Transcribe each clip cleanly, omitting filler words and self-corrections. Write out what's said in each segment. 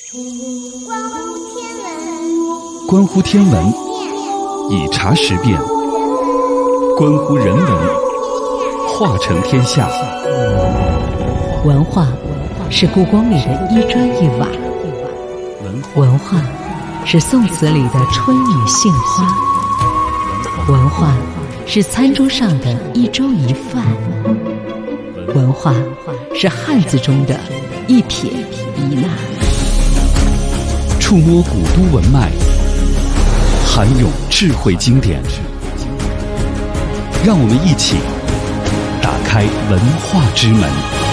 关乎天文，以察时变；关乎人文，化成天下。 文化是故宫里的一砖一瓦，文化是宋词里的春雨杏花，文化是餐桌上的一粥一饭，文化是汉字中的一撇一捺。 触摸古都文脉，涵涌智慧经典，让我们一起打开文化之门。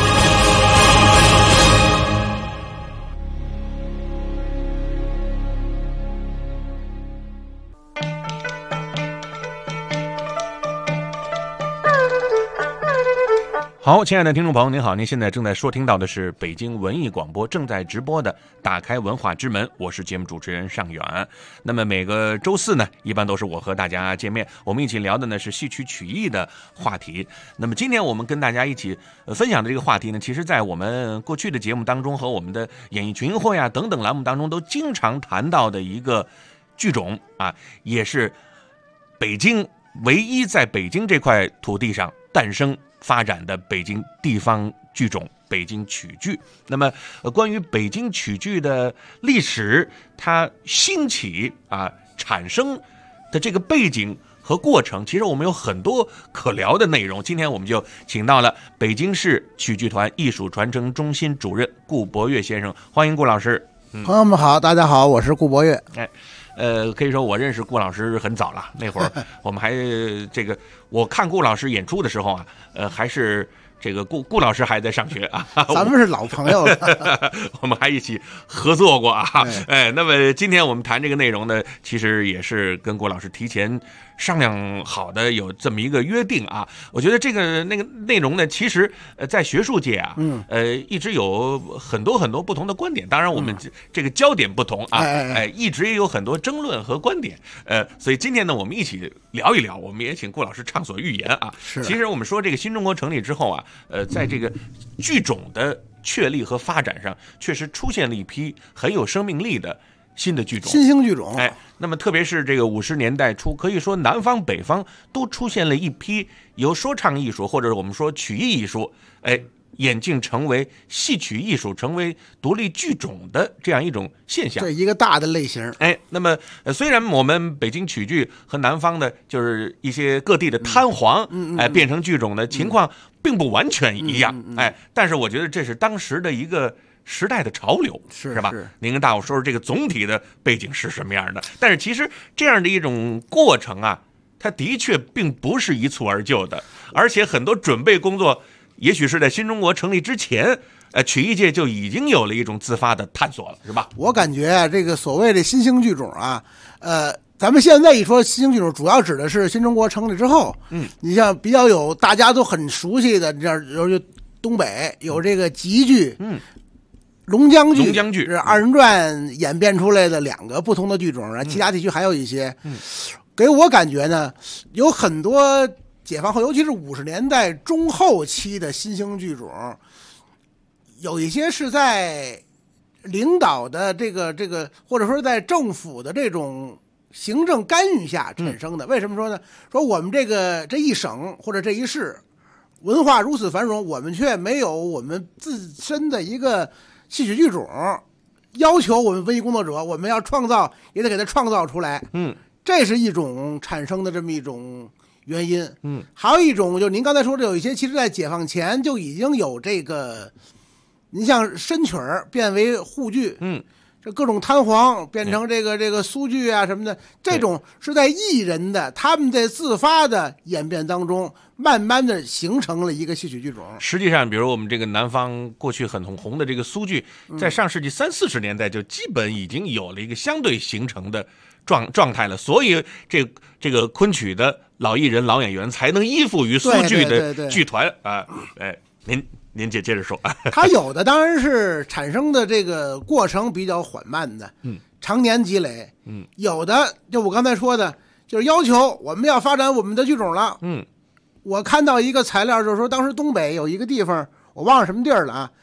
好，亲爱的听众朋友您好，您现在正在收听到的是北京文艺广播正在直播的打开文化之门，我是节目主持人尚远。那么每个周四呢，一般都是我和大家见面，我们一起聊的呢是戏曲曲艺的话题。那么今天我们跟大家一起分享的这个话题呢，其实在我们过去的节目当中和我们的演艺群英会啊等等栏目当中都经常谈到的一个剧种啊，也是北京唯一在北京这块土地上诞生发展的北京地方剧种北京曲剧。那么关于北京曲剧的历史，它兴起啊产生的这个背景和过程，其实我们有很多可聊的内容。今天我们就请到了北京市曲剧团艺术传承中心主任顾博岳先生，欢迎顾老师。 朋友们好，大家好，我是顾博岳。 可以说我认识顾老师很早了，那会儿我们还我看顾老师演出的时候啊，还是这个顾老师还在上学啊， 咱们是老朋友了， 我们还一起合作过啊。那么今天我们谈这个内容呢，其实也是跟顾老师提前商量好的，有这么一个约定啊。我觉得那个内容呢，其实在学术界啊，一直有很多不同的观点。当然，我们这个焦点不同啊，一直也有很多争论和观点。所以今天呢，我们一起聊一聊，我们也请顾老师畅所欲言啊。其实我们说这个新中国成立之后啊，在这个剧种的确立和发展上，确实出现了一批很有生命力的新的剧种， 新兴剧种。 那么特别是这个50年代初，可以说南方北方都出现了一批由说唱艺术或者我们说曲艺艺术，演进成为戏曲艺术，成为独立剧种的这样一种现象， 这一个大的类型。 那么虽然我们北京曲剧和南方的就是一些各地的摊黄，变成剧种的情况并不完全一样，但是我觉得这是当时的一个时代的潮流，是吧？您跟大伙说说这个总体的背景是什么样的？但是其实这样的一种过程啊，它的确并不是一蹴而就的，而且很多准备工作也许是在新中国成立之前，曲艺界就已经有了一种自发的探索了，是吧？ 我感觉啊，这个所谓的新兴剧种啊，咱们现在一说新兴剧种，主要指的是新中国成立之后。你像比较有大家都很熟悉的，这样有东北有这个集剧，龙江剧是二人转演变出来的两个不同的剧种啊，其他地区还有一些。给我感觉呢，有很多解放后，尤其是50年代中后期的新兴剧种，有一些是在领导的这个或者说在政府的这种行政干预下产生的。为什么说呢？说我们这一省或者这一市文化如此繁荣，我们却没有我们自身的一个戏曲剧种，要求我们文艺工作者我们要创造也得给它创造出来。这是一种产生的这么一种原因。还有一种就是您刚才说的，有一些其实在解放前就已经有这个，您像申曲儿变为沪剧，这各种摊黄变成这个苏剧啊什么的，这种是在艺人的他们在自发的演变当中，慢慢的形成了一个戏曲剧种。 实际上，比如我们这个南方过去很红的这个苏剧，在上世纪30、40年代就基本已经有了一个相对形成的状态了，所以这个昆曲的老艺人、老演员才能依附于苏剧的剧团啊。您接着说。 他有的当然是产生的这个过程比较缓慢的，常年积累。有的就我刚才说的，就是要求我们要发展我们的剧种了。我看到一个材料，就是说当时东北有一个地方，我忘了什么地儿了啊，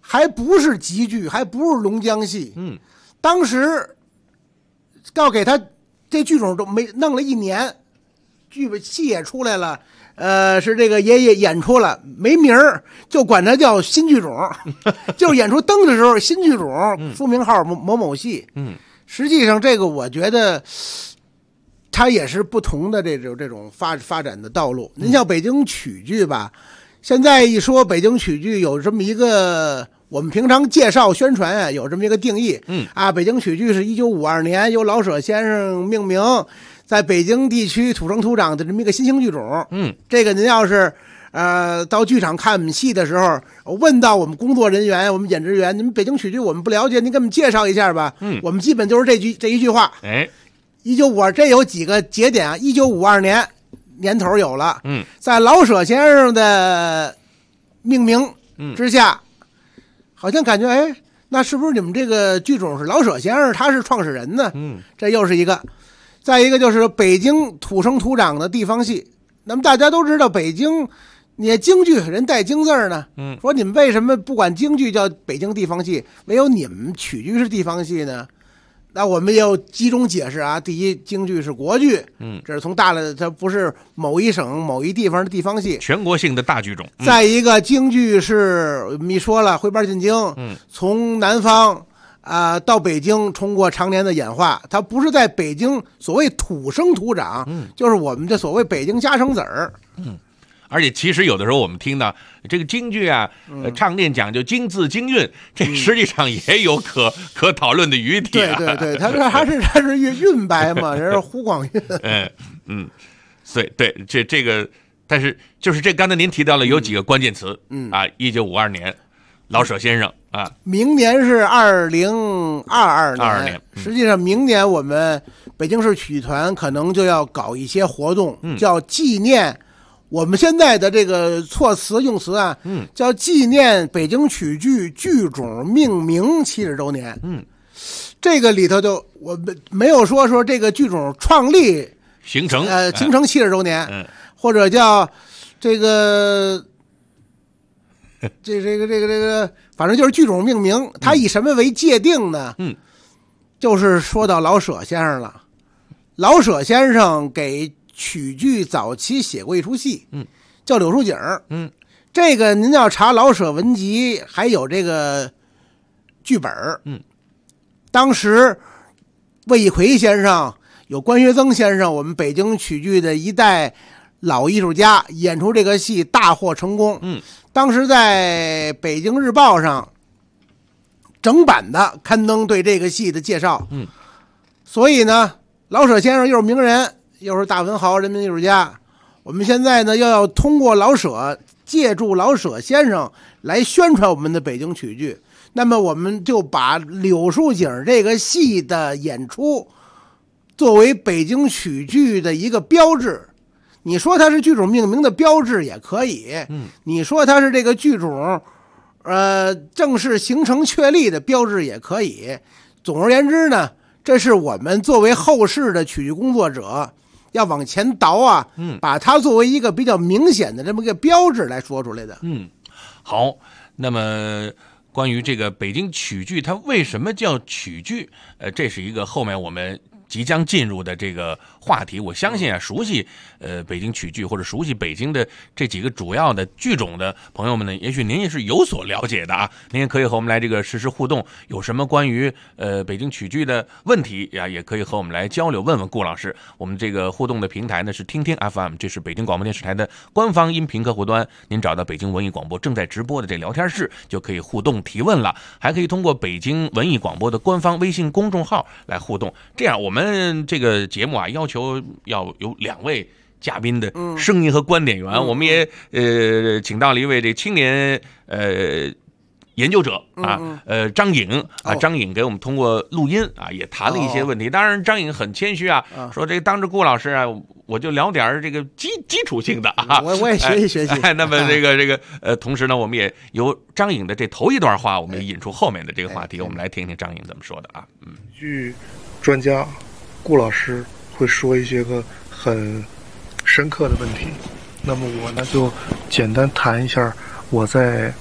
还不是集剧，还不是龙江戏。当时告给他这剧种都没弄了1年，戏也出来了，是这个也演出了，没名儿，就管它叫新剧种，就是演出登的时候新剧种，书名号某某戏。实际上这个我觉得它也是不同的这种发展的道路。您像北京曲剧吧，现在一说北京曲剧有这么一个，我们平常介绍宣传啊，有这么一个定义。北京曲剧是1952年由老舍先生命名，在北京地区土生土长的这么一个新兴剧种。这个您要是到剧场看我们戏的时候，问到我们工作人员、我们演职员，你们北京曲剧我们不了解，您给我们介绍一下吧。我们基本就是这一句话。1952这有几个节点啊？1952年年头有了。在老舍先生的命名之下，好像感觉那是不是你们这个剧种是老舍先生他是创始人呢？这又是一个。再一个就是北京土生土长的地方戏。那么大家都知道北京，你京剧人带京字呢。说你们为什么不管京剧叫北京地方戏，唯有你们曲剧是地方戏呢？那我们也有几种解释啊。第一，京剧是国剧，这是从大了，它不是某一省某一地方的地方戏， 全国性的大剧种。 再一个，京剧是我们一说了徽班进京，从南方到北京通过常年的演化，它不是在北京所谓土生土长，就是我们这所谓北京家生子儿。 而且其实有的时候我们听到这个京剧啊，唱念讲究京字京韵，这实际上也有可讨论的余地。 对，它是韵白嘛，人是湖广韵。 所以对这个，但是就是这刚才您提到了有几个关键词，1952年，老舍先生啊， 明年是2022年，实际上明年我们北京市曲艺团可能就要搞一些活动，叫纪念。我们现在的这个措辞用词啊，叫纪念北京曲剧剧种命名70周年。这个里头就我们没有说这个剧种创立形成 70周年，或者叫这个反正就是剧种命名。它以什么为界定呢？就是说到老舍先生了。老舍先生给曲剧早期写过一出戏，叫《柳树井》。这个您要查老舍文集，还有这个剧本。当时魏一奎先生有关学增先生，我们北京曲剧的一代老艺术家，演出这个戏大获成功。当时在北京日报上整版的刊登对这个戏的介绍。所以呢，老舍先生又是名人，又是大文豪、人民艺术家。我们现在呢，又要通过老舍，借助老舍先生来宣传我们的北京曲剧。那么我们就把柳树井这个戏的演出作为北京曲剧的一个标志。你说它是剧种命名的标志也可以，你说它是这个剧种正式形成确立的标志也可以。总而言之呢，这是我们作为后世的曲剧工作者要往前倒把它作为一个比较明显的这么个标志来说出来的。 好，那么关于这个北京曲剧它为什么叫曲剧，这是一个后面我们即将进入的这个话题。我相信熟悉北京曲剧或者熟悉北京的这几个主要的剧种的朋友们呢，也许您也是有所了解的啊。您也可以和我们来这个实时互动，有什么关于北京曲剧的问题呀，也可以和我们来交流，问问顾老师。我们这个互动的平台呢是听听 FM， 这是北京广播电视台的官方音频客户端，您找到北京文艺广播正在直播的这聊天室就可以互动提问了，还可以通过北京文艺广播的官方微信公众号来互动。这样我们这个节目要求要有2位嘉宾的声音和观点员，我们也请到了一位这青年研究者张颖张颖给我们通过录音也谈了一些问题。当然张颖很谦虚说这当着顾老师我就聊点这个基础性的我也学习学习。 那么这个同时呢，我们也由张颖的这头一段话，我们引出后面的这个话题，我们来听听张颖怎么说的据专家顾老师会说一些个很深刻的问题，那么我呢就简单谈一下我在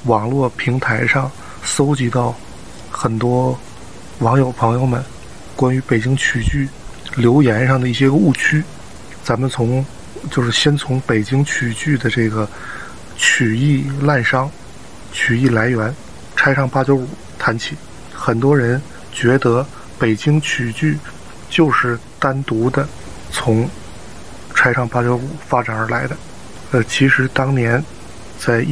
网络平台上搜集到很多网友朋友们关于北京曲剧留言上的一些个误区。咱们先从北京曲剧的这个曲艺滥觞、曲艺来源拆唱895谈起。很多人觉得北京曲剧就是单独的从拆唱895发展而来的。其实当年在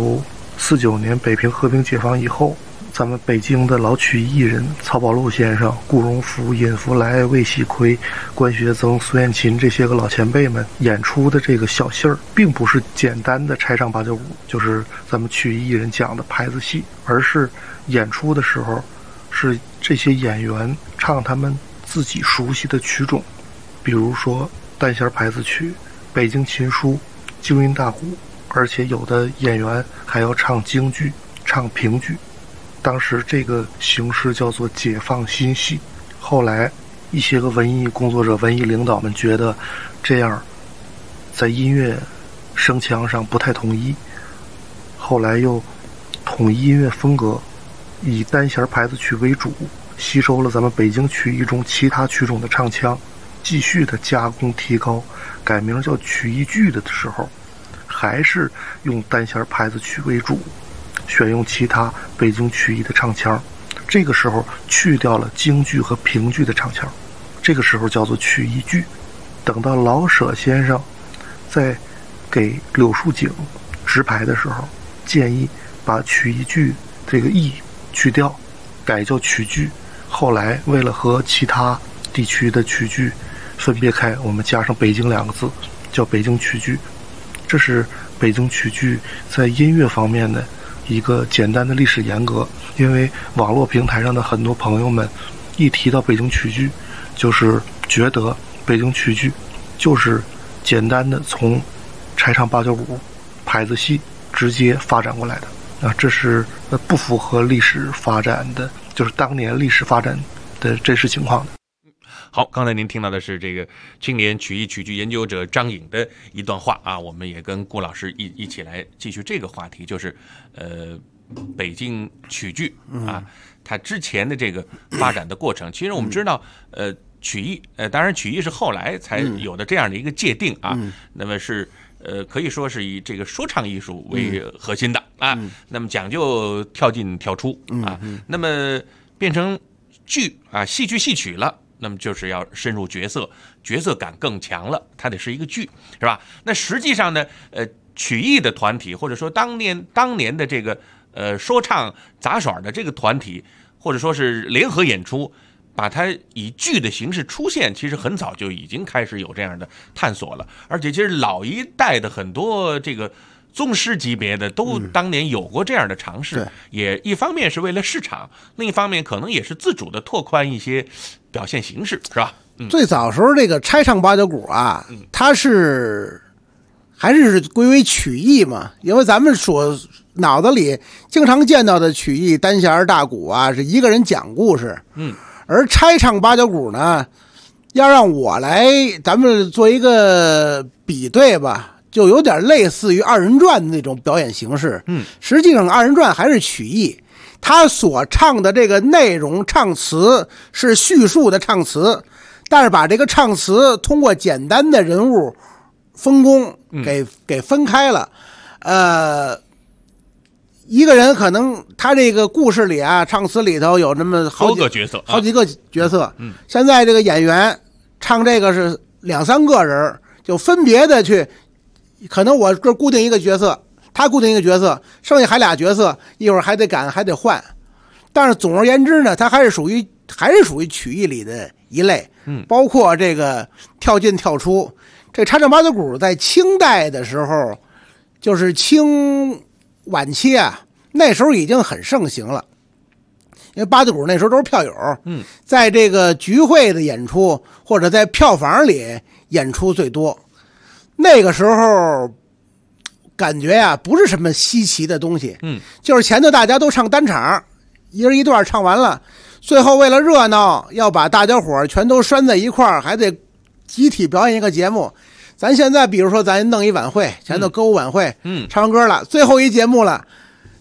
1949年北平和平解放以后，咱们北京的老曲艺人曹宝路先生、顾荣福、尹福来、魏喜奎、关学增、苏艳琴这些个老前辈们演出的这个小戏儿，并不是简单的拆唱895，就是咱们曲艺艺人讲的牌子戏，而是演出的时候是这些演员唱他们自己熟悉的曲种，比如说单弦牌子曲、北京琴书、京韵大鼓，而且有的演员还要唱京剧、唱评剧。当时这个形式叫做解放新戏。后来一些个文艺工作者、文艺领导们觉得这样在音乐声腔上不太统一，后来又统一音乐风格，以单弦牌子曲为主，吸收了咱们北京曲艺中其他曲种的唱腔，继续的加工提高，改名叫曲艺剧的时候，还是用单弦牌子曲为主，选用其他北京曲艺的唱腔。这个时候去掉了京剧和评剧的唱腔，这个时候叫做曲艺剧。等到老舍先生在给柳树井直排的时候，建议把曲艺剧这个艺去掉，改叫曲剧。后来为了和其他地区的曲剧分别开，我们加上北京2个字，叫北京曲剧。这是北京曲剧在音乐方面的一个简单的历史沿革。因为网络平台上的很多朋友们一提到北京曲剧，就是觉得北京曲剧就是简单的从拆唱895牌子戏直接发展过来的这是不符合历史发展的，就是当年历史发展的真实情况的。 好，刚才您听到的是这个青年曲艺曲剧研究者张颖的一段话啊，我们也跟顾老师一起来继续这个话题，就是北京曲剧啊，它之前的这个发展的过程。其实我们知道曲艺当然曲艺是后来才有的这样的一个界定啊，那么是可以说是以这个说唱艺术为核心的啊，那么讲究跳进跳出啊，那么变成剧啊，戏剧戏曲了，那么就是要深入角色，角色感更强了，它得是一个剧，是吧？那实际上呢，曲艺的团体或者说当年的这个说唱杂耍的这个团体，或者说是联合演出，把它以剧的形式出现，其实很早就已经开始有这样的探索了。而且其实老一代的很多这个宗师级别的都当年有过这样的尝试，也一方面是为了市场，另一方面可能也是自主的拓宽一些表现形式，是吧？ 最早时候这个拆唱895啊，它还是归为曲艺嘛，因为咱们所脑子里经常见到的曲艺单弦大鼓啊，是一个人讲故事，而拆唱895呢，要让我来咱们做一个比对吧，就有点类似于2人转的那种表演形式。实际上2人转还是曲艺，他所唱的这个内容唱词是叙述的唱词，但是把这个唱词通过简单的人物分工给分开了。一个人可能他这个故事里啊，唱词里头有那么好几个角色，现在这个演员唱这个是2、3个人，就分别的去，可能我这固定一个角色，他固定一个角色，剩下还俩角色，一会儿还得赶还得换。但是总而言之呢，它还是属于曲艺里的一类，包括这个跳进跳出。这拆唱895在清代的时候，就是清晚期啊，那时候已经很盛行了。因为895那时候都是票友，在这个聚会的演出或者在票房里演出最多。那个时候感觉呀，不是什么稀奇的东西，就是前头大家都唱单场，一人一段唱完了，最后为了热闹，要把大家伙全都拴在一块儿，还得集体表演一个节目。咱现在比如说咱弄一晚会，前头歌舞晚会，唱完歌了，最后一节目了，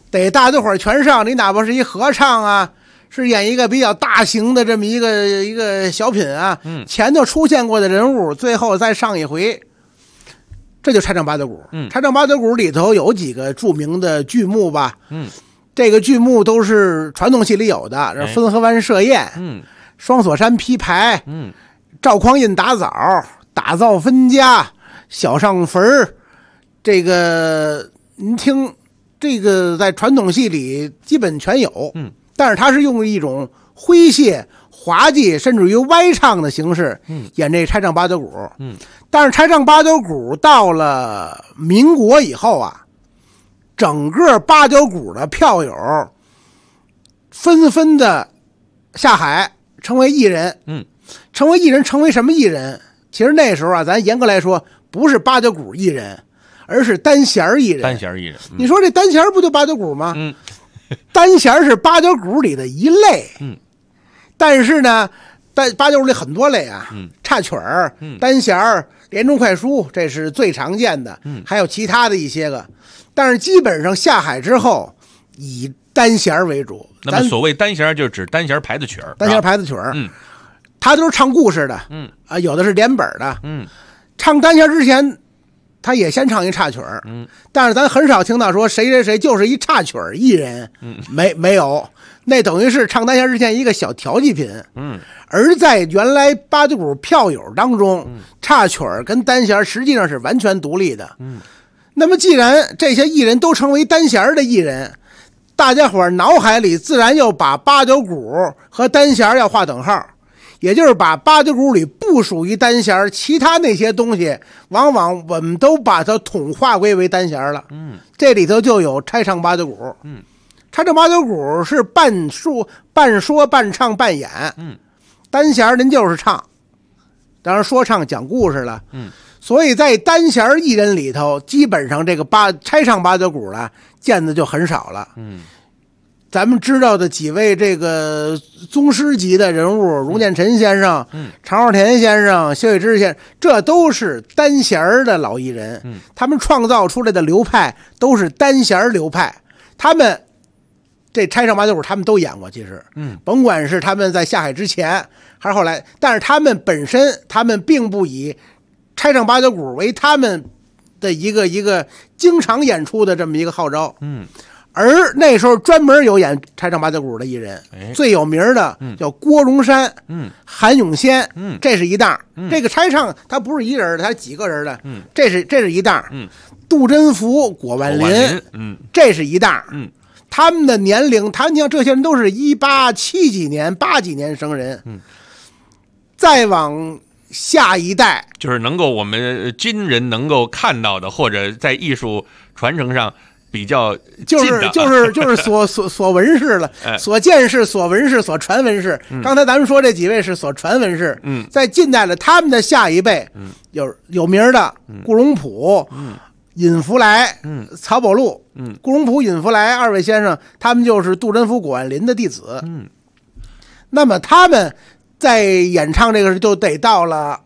得大家伙儿全上，你哪怕是一合唱啊，是演一个比较大型的这么一个小品啊，前头出现过的人物，最后再上一回，这就拆唱八德鼓。拆唱八德鼓里头有几个著名的剧目吧，这个剧目都是传统戏里有的，这汾河湾设宴，双锁山劈牌，赵匡胤打枣，打造分家，小上坟儿，这个您听。这个在传统戏里基本全有，但是他是用一种诙谐、滑稽，甚至于歪唱的形式，演这拆唱八德鼓，但是拆唱八德鼓到了民国以后啊，整个八德鼓的票友纷纷的下海成为艺人，成为艺人，成为什么艺人？其实那时候啊，咱严格来说不是八德鼓艺人。而是单弦艺人， 单弦艺人， 你说这单弦不就八德鼓吗？单弦是八德鼓里的一类，但是呢，八德鼓里很多类啊，插曲儿、单弦、连中快书，这是最常见的，还有其他的一些个，但是基本上下海之后以单弦为主。 那么所谓单弦就指单弦牌子曲儿， 单弦牌子曲儿，他都是唱故事的，有的是连本的，唱单弦之前。他也先唱一插曲儿，但是咱很少听到说谁谁谁就是一插曲儿艺人，没有，那等于是唱单弦之前一个小调剂品，而在原来八德鼓票友当中，插曲儿跟单弦实际上是完全独立的，那么既然这些艺人都成为单弦的艺人，大家伙脑海里自然又把八德鼓和单弦要划等号。也就是把八德鼓里不属于单弦，其他那些东西，往往我们都把它统划归为单弦了。这里头就有拆唱八德鼓。拆唱八德鼓是半说半唱半演。单弦您就是唱，当然说唱讲故事了。所以在单弦艺人里头，基本上这个拆唱八德鼓了，见的就很少了。咱们知道的几位这个宗师级的人物，荣建臣先生、常浩田先生、薛伟之先生，这都是单弦的老艺人。他们创造出来的流派都是单弦流派。他们这拆唱八德鼓，他们都演过，其实，甭管是他们在下海之前还是后来，但是他们本身，他们并不以拆唱八德鼓为他们的一个经常演出的这么一个号召。而那时候专门有演拆唱八德鼓的艺人，最有名的叫郭荣山、韩永先，这是一档。这个拆唱他不是一人的，他几个人的，这是一档。杜真福、果万林，这是一档。他们的年龄，你看这些人都是187几年、8几年生人，再往下一代， 就是能够我们今人能够看到的，或者在艺术传承上。比较就是所闻事了，所见事、所闻事、所传闻事。刚才咱们说这几位是所传闻事，在近代的他们的下一辈，有名的顾荣璞、尹福来、曹宝路，顾荣璞、尹福来二位先生，他们就是杜真福、果万林的弟子。那么他们在演唱这个就得到了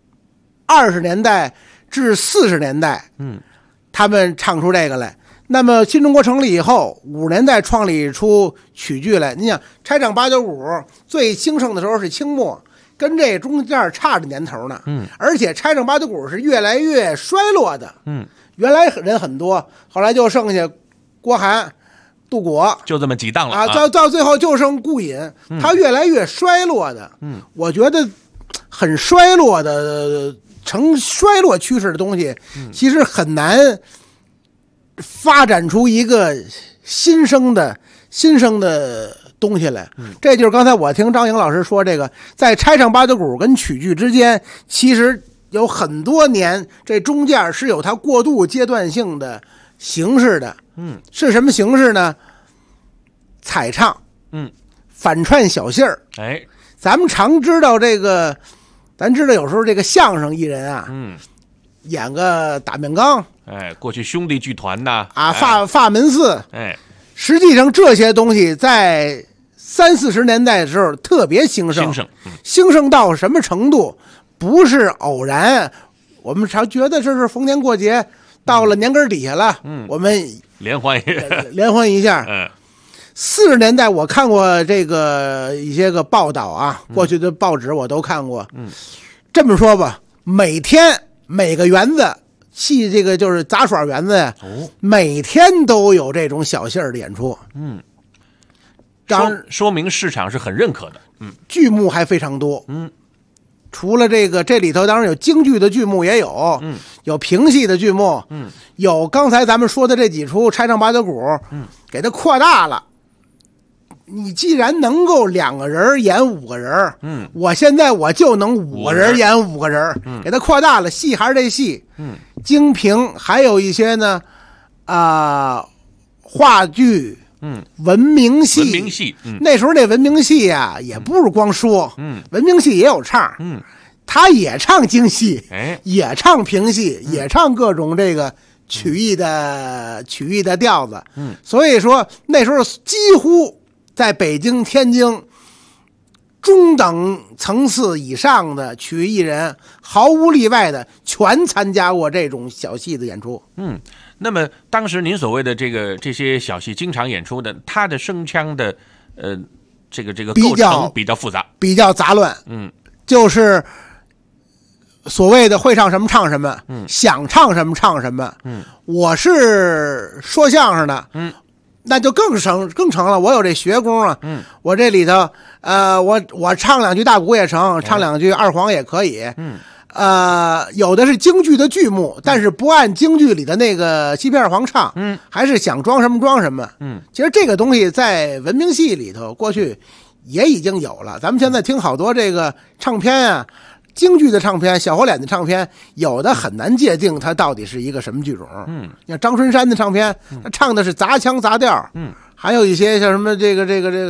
20年代至40年代，他们唱出这个来。那么新中国成立以后，50年代创立出曲剧来。你想拆唱八德鼓最兴盛的时候是清末，跟这中间差着年头呢。而且拆唱八德鼓是越来越衰落的。原来人很多，后来就剩下郭涵、杜果，就这么几档了啊。到最后就剩顾隐，他越来越衰落的。我觉得很衰落的，呈衰落趋势的东西，其实很难发展出一个新生的东西来。这就是刚才我听张颖老师说，这个在拆唱八德鼓跟曲剧之间，其实有很多年，这中间是有它过渡阶段性的形式的。是什么形式呢？彩唱，反串小戏儿。咱们常知道这个，咱知道有时候这个相声艺人啊，演个打面缸， 过去兄弟剧团呐， 法门寺，实际上这些东西在30-40年代的时候特别兴盛到什么程度？不是偶然，我们常觉得这是逢年过节到了年根底下了，我们联欢一下。40年代我看过这个一些个报道啊，过去的报纸我都看过。这么说吧，每个园子戏这个就是杂耍园子呀，每天都有这种小戏儿的演出。 说明市场是很认可的。 剧目还非常多。除了这里头当然有京剧的剧目也有，有评戏的剧目，有刚才咱们说的这几出拆唱八角鼓，给它扩大了。你既然能够2个人演5个人，我现在我就能5个人演5个人，给它扩大了，戏还是这戏，京评还有一些呢，话剧，文明戏，那时候那文明戏呀，也不是光说，文明戏也有唱，他也唱京戏，也唱评戏，也唱各种这个曲艺的调子，所以说那时候几乎在北京、天津中等层次以上的曲艺人，毫无例外的全参加过这种小戏的演出。 那么当时您所谓的这些小戏经常演出的，它的声腔的这个构成比较复杂， 比较杂乱。就是所谓的会唱什么唱什么，想唱什么唱什么。我是说相声的，那就更成了。我有这学功啊，我这里头，我唱2句大鼓也成，唱2句二黄也可以。有的是京剧的剧目，但是不按京剧里的那个西片二黄唱，还是想装什么装什么。其实这个东西在文明戏里头过去也已经有了。咱们现在听好多这个唱片啊，京剧的唱片、小活脸的唱片，有的很难界定它到底是一个什么剧种。你看张春山的唱片，他唱的是杂腔杂调。还有一些像什么这个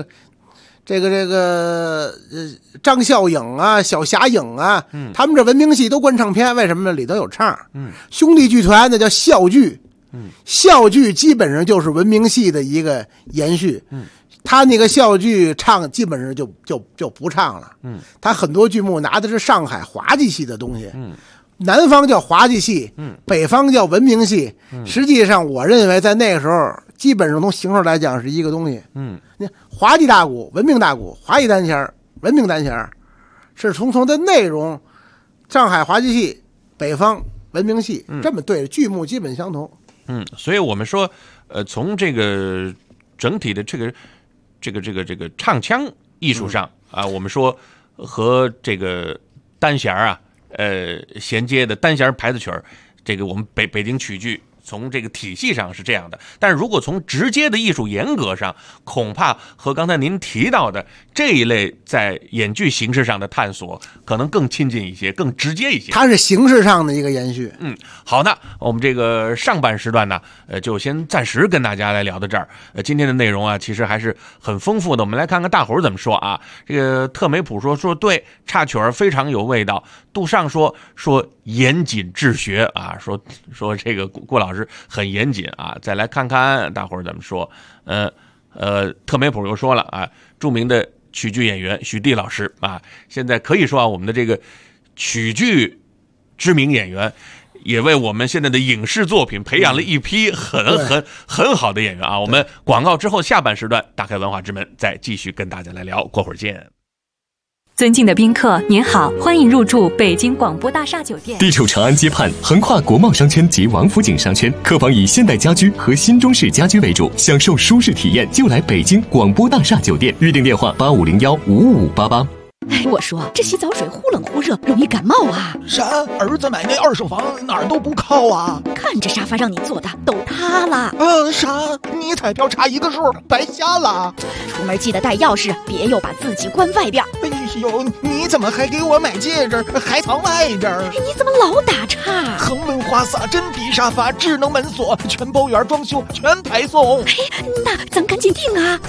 张孝颖啊、小霞影啊，他们这文明戏都关唱片，为什么呢？里头有唱。兄弟剧团那叫笑剧，笑剧基本上就是文明戏的一个延续。他那个笑剧唱基本上就不唱了。他很多剧目拿的是上海滑稽戏的东西。南方叫滑稽戏，北方叫文明戏。实际上我认为在那个时候基本上从形式来讲是一个东西。你滑稽大鼓、文明大鼓，滑稽单弦、文明单弦，是从的内容，上海滑稽戏，北方文明戏，这么对，剧目基本相同。 所以我们说，从这个整体的这个唱腔艺术上啊，我们说和这个单弦啊，衔接的单弦牌子曲儿，这个我们北京曲剧从这个体系上是这样的，但是如果从直接的艺术严格上，恐怕和刚才您提到的这一类在演剧形式上的探索可能更亲近一些，更直接一些。 它是形式上的一个延续。 好的，我们这个上半时段呢，就先暂时跟大家来聊到这儿。今天的内容啊，其实还是很丰富的。我们来看看大伙儿怎么说啊。这个特梅普说对，插曲儿非常有味道。杜尚说严谨治学啊，说这个郭老师很严谨啊。再来看看大伙儿怎么说。特梅普又说了啊，著名的曲剧演员许地老师啊，现在可以说啊，我们的这个曲剧知名演员，也为我们现在的影视作品培养了一批很好的演员啊。我们广告之后下半时段打开文化之门，再继续跟大家来聊，过会儿见。 尊敬的宾客，您好，欢迎入住北京广播大厦酒店。 地处长安街畔，横跨国贸商圈及王府井商圈，客房以现代家居和新中式家居为主，享受舒适体验就来北京广播大厦酒店。预订电话85015588。 哎，我说这洗澡水忽冷忽热，容易感冒啊！ 啥？儿子买那二手房哪儿都不靠啊！ 看这沙发让你坐的都塌了。 啥？你彩票差一个数，白瞎了。 出门记得带钥匙，别又把自己关外边。 哎呦，你怎么还给我买戒指，还藏外边？ 哎，你怎么老打岔？ 恒温花洒、真皮沙发、智能门锁、全包圆装修，全排送。 哎，那咱赶紧订啊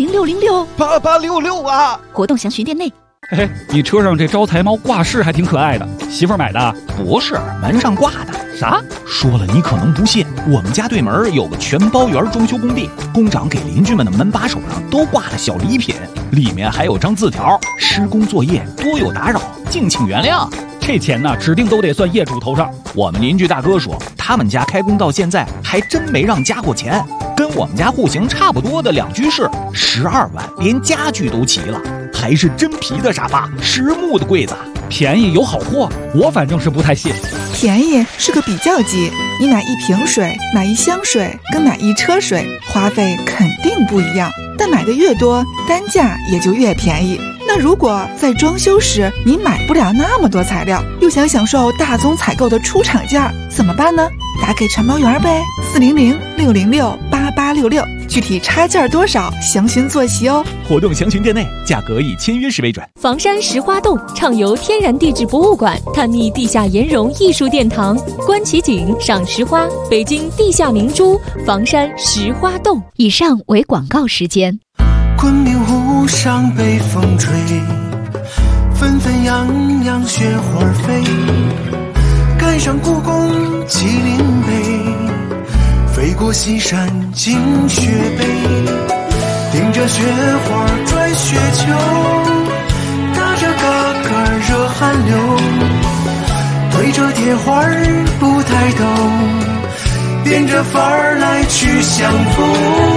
！4006668866 啊！ 活动详询店内。 哎，你车上这招财猫挂饰还挺可爱的，媳妇儿买的？ 不是，门上挂的。 啥？ 说了你可能不信，我们家对门有个全包圆装修工地，工长给邻居们的门把手上都挂了小礼品，里面还有张字条：施工作业多有打扰，敬请原谅。 这钱呢，指定都得算业主头上。 我们邻居大哥说，他们家开工到现在还真没让加过钱，跟我们家户型差不多的2居室，12万，连家具都齐了，还是真皮的沙发，实木的柜子， 便宜有好货，我反正是不太信。 便宜是个比较级，你买1瓶水，买1箱水，跟买1车水，花费肯定不一样，但买的越多，单价也就越便宜。那如果在装修时你买不了那么多材料，又想享受大宗采购的出厂价，怎么办呢？打给承包员呗，400-606-8866，具体差价多少，详询坐席哦。 活动详询店内，价格以签约时为准。 房山石花洞畅游天然地质博物馆，探秘地下岩溶艺术殿堂，观奇景，赏石花，北京地下明珠，房山石花洞。 以上为广告时间。 昆明湖上北风吹，纷纷扬扬雪花飞，赶上故宫麒麟碑，飞过西山进雪北，顶着雪花转雪球，打着嘎嘎热汗流，对着铁花不抬头，变着法儿来去相逢。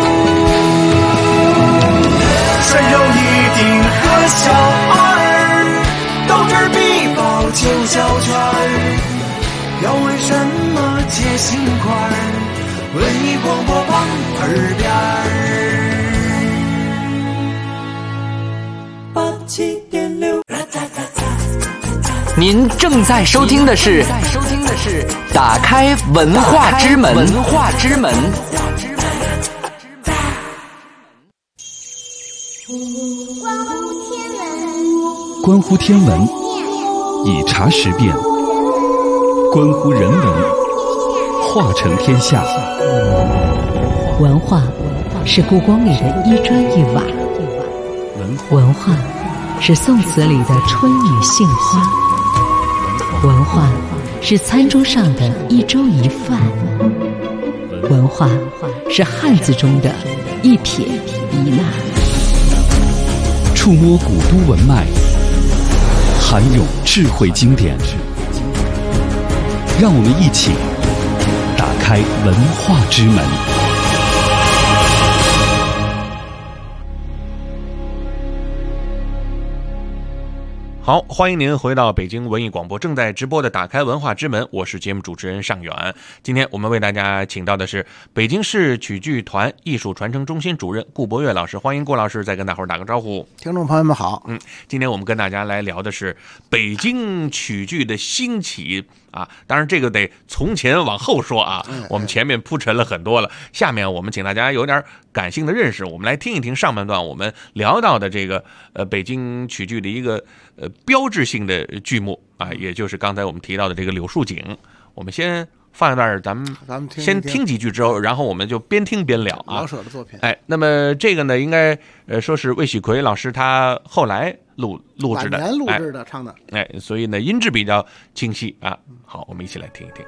涮肉一丁和小二，豆汁儿必爆9小圈儿，要问什么接心块儿，文艺广播旁耳边儿。87.6。 您正在收听的是打开文化之门。 关乎天文，以察时变；关乎人文，化成天下。 文化是故宫里的一砖一瓦，文化是宋词里的春雨杏花，文化是餐桌上的一粥一饭，文化是汉字中的一撇一捺。 触摸古都文脉，涵咏智慧经典，让我们一起打开文化之门。 好，欢迎您回到北京文艺广播正在直播的打开文化之门，我是节目主持人尚远。今天我们为大家请到的是北京市曲剧团艺术传承中心主任顾博岳老师，欢迎顾老师，再跟大伙儿打个招呼。 听众朋友们好。 今天我们跟大家来聊的是北京曲剧的兴起啊，当然这个得从前往后说啊，我们前面铺陈了很多了，下面我们请大家有点感性的认识，我们来听一听上半段我们聊到的这个北京曲剧的一个标志性的剧目啊，也就是刚才我们提到的这个柳树井。我们先放一段，咱们先听几句之后，然后我们就边听边聊啊。 老舍的作品。 那么这个呢，应该说是魏喜奎老师他后来录制的， 晚年录制的唱的。 所以呢音质比较清晰啊。好，我们一起来听一听。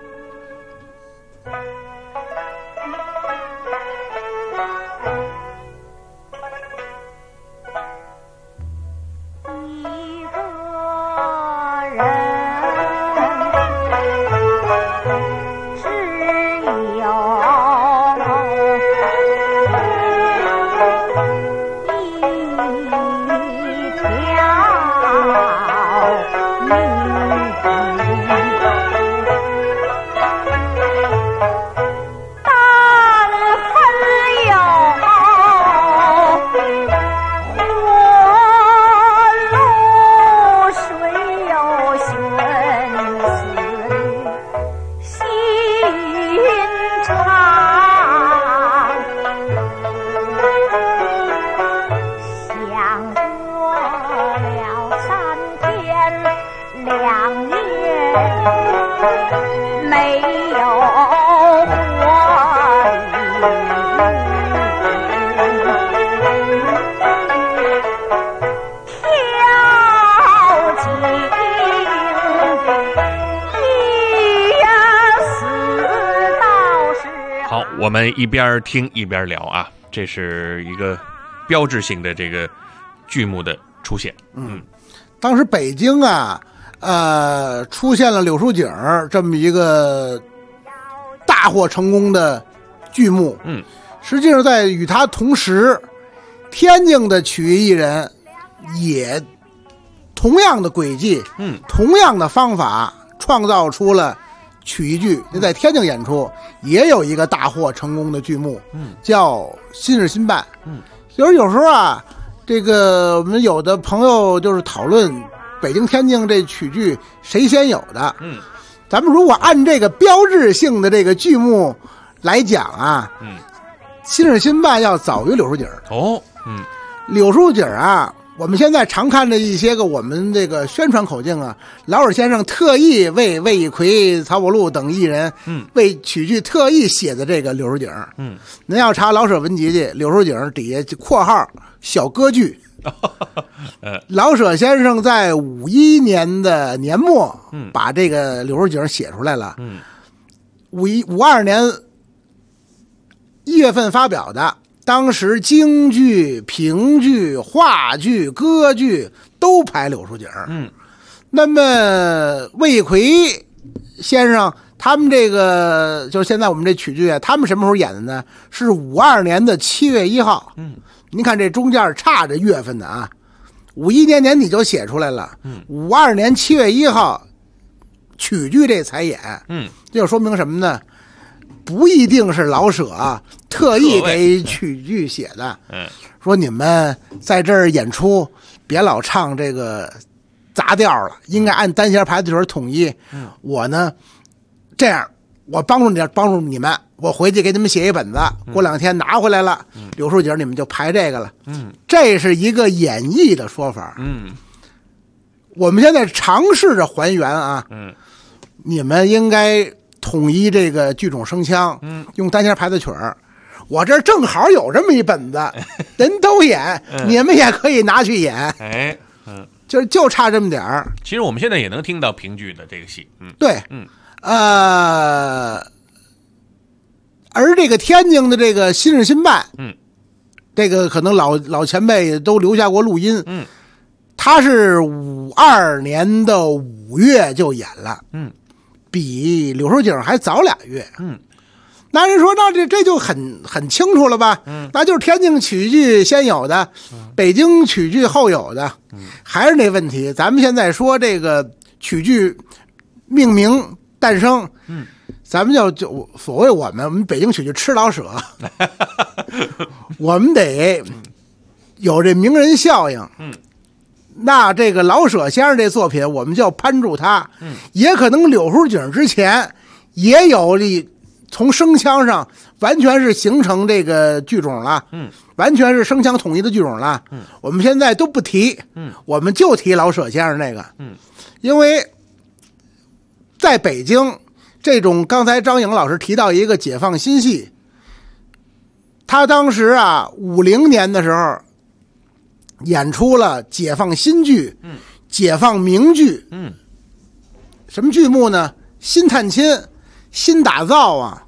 我们一边听一边聊啊，这是一个标志性的这个剧目的出现。 当时北京啊， 出现了柳树井这么一个大获成功的剧目。实际上在与他同时，天津的曲艺艺人也同样的轨迹，同样的方法创造出了曲艺剧。那在天津演出也有一个大获成功的剧目，叫《新日新办》。有时候啊，这个我们有的朋友就是讨论北京、天津这曲剧谁先有的。咱们如果按这个标志性的这个剧目来讲啊，新日新办要早于柳树井。柳树井啊，我们现在常看的一些个我们这个宣传口径啊，老舍先生特意为魏以奎、曹宝路等艺人，为曲剧特意写的这个柳树井。您要查老舍文集去，柳树井底下括号小歌剧。老舍先生在51年的年末，把这个柳树井写出来了。52年1月份发表的。当时京剧、评剧、话剧、歌剧都排柳树井。那么魏奎先生他们这个就是现在我们这曲剧啊，他们什么时候演的呢？是52年的7月1号。您看这中间差着月份的啊，51年年底就写出来了，52年7月1号曲剧这才演。这就说明什么呢？不一定是老舍特意给曲剧写的。说你们在这儿演出别老唱这个杂调了，应该按单弦排的曲统一。我呢这样，我帮助你们，我回去给你们写一本子，过2天拿回来了，柳树井你们就排这个了。这是一个演绎的说法。我们现在尝试着还原啊。你们应该统一这个剧种声腔，用单弦排的曲儿。我这正好有这么一本子，人都演，你们也可以拿去演。就差这么点儿。 其实我们现在也能听到评剧的这个戏。 对，而这个天津的这个新日新办，这个可能老前辈都留下过录音。他是52年的5月就演了。比柳树井还早2月。那人说，那这就很清楚了吧？那就是天津曲剧先有的，北京曲剧后有的。还是那问题，咱们现在说这个曲剧命名诞生，咱们就所谓我们北京曲剧吃老舍，我们得有这名人效应。那这个老舍先生这作品，我们就要攀住他。也可能柳树井之前也有从声腔上完全是形成这个剧种了。完全是声腔统一的剧种了。我们现在都不提。我们就提老舍先生那个。因为在北京这种，刚才张颖老师提到一个解放新戏，他当时啊50年的时候演出了解放新剧，解放名剧。什么剧目呢？新探亲、新打造啊，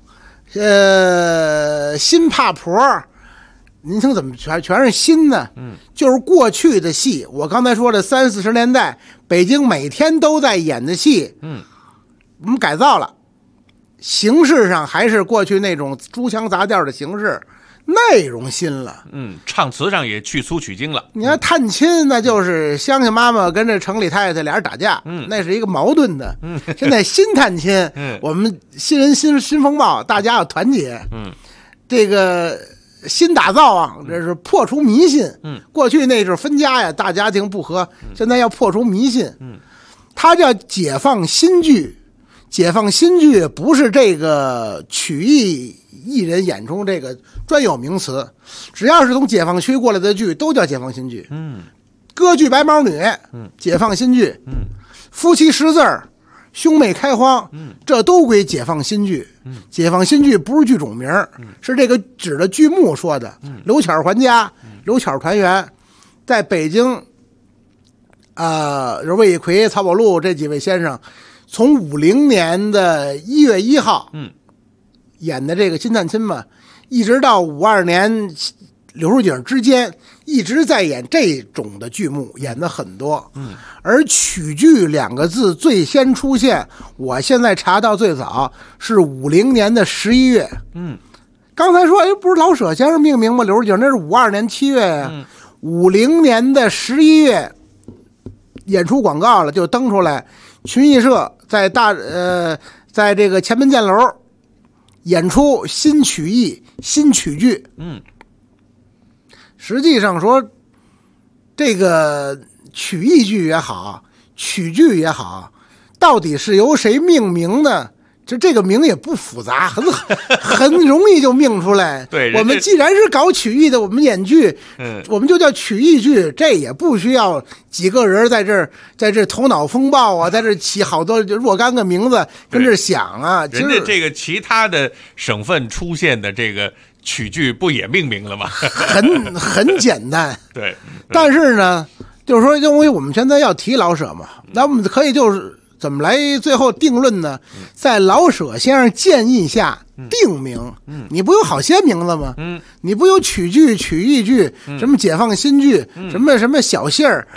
新怕婆。您听怎么全是新的？就是过去的戏。我刚才说的30、40年代北京每天都在演的戏，我们改造了，形式上还是过去那种珠腔杂调的形式，内容新了。 唱词上也去粗取精了。 你看探亲，那就是乡亲妈妈跟这城里太太俩人打架，那是一个矛盾的。现在新探亲，我们新人新风暴，大家要团结。这个新打造啊，这是破除迷信。过去那是分家呀，大家庭不和，现在要破除迷信。它叫解放新剧。解放新剧不是这个曲艺艺人演出这个专有名词，只要是从解放区过来的剧都叫解放新剧。歌剧白毛女，解放新剧。夫妻识字儿，兄妹开荒，这都归解放新剧。解放新剧不是剧种名，是这个指的剧目说的。刘巧还家，刘巧团圆，在北京魏以奎、曹宝路这几位先生从50年的1月1号演的这个新探亲嘛，一直到52年柳树井之间一直在演这种的剧目，演的很多。而曲剧2个字最先出现，我现在查到最早是50年的11月。刚才说不是老舍先生命名吗？柳树井那是52年7月呀。50年的11月演出广告了，就登出来，群艺社在这个前门箭楼演出新曲艺新曲剧。实际上说这个曲艺剧也好，曲剧也好，到底是由谁命名的？这个名也不复杂，很容易就命出来。 对， 我们既然是搞曲艺的，我们演剧，我们就叫曲艺剧，这也不需要几个人在这头脑风暴啊，在这起好多若干个名字跟这想啊。 人家这个其他的省份出现的这个曲剧不也命名了吗？ 很简单。 对， 但是呢，就是说，因为我们现在要提老舍嘛，那我们可以就是怎么来最后定论呢？在老舍先生建议下定名。你不有好些名字吗？你不有曲剧、曲艺剧，什么解放新剧，什么小戏儿？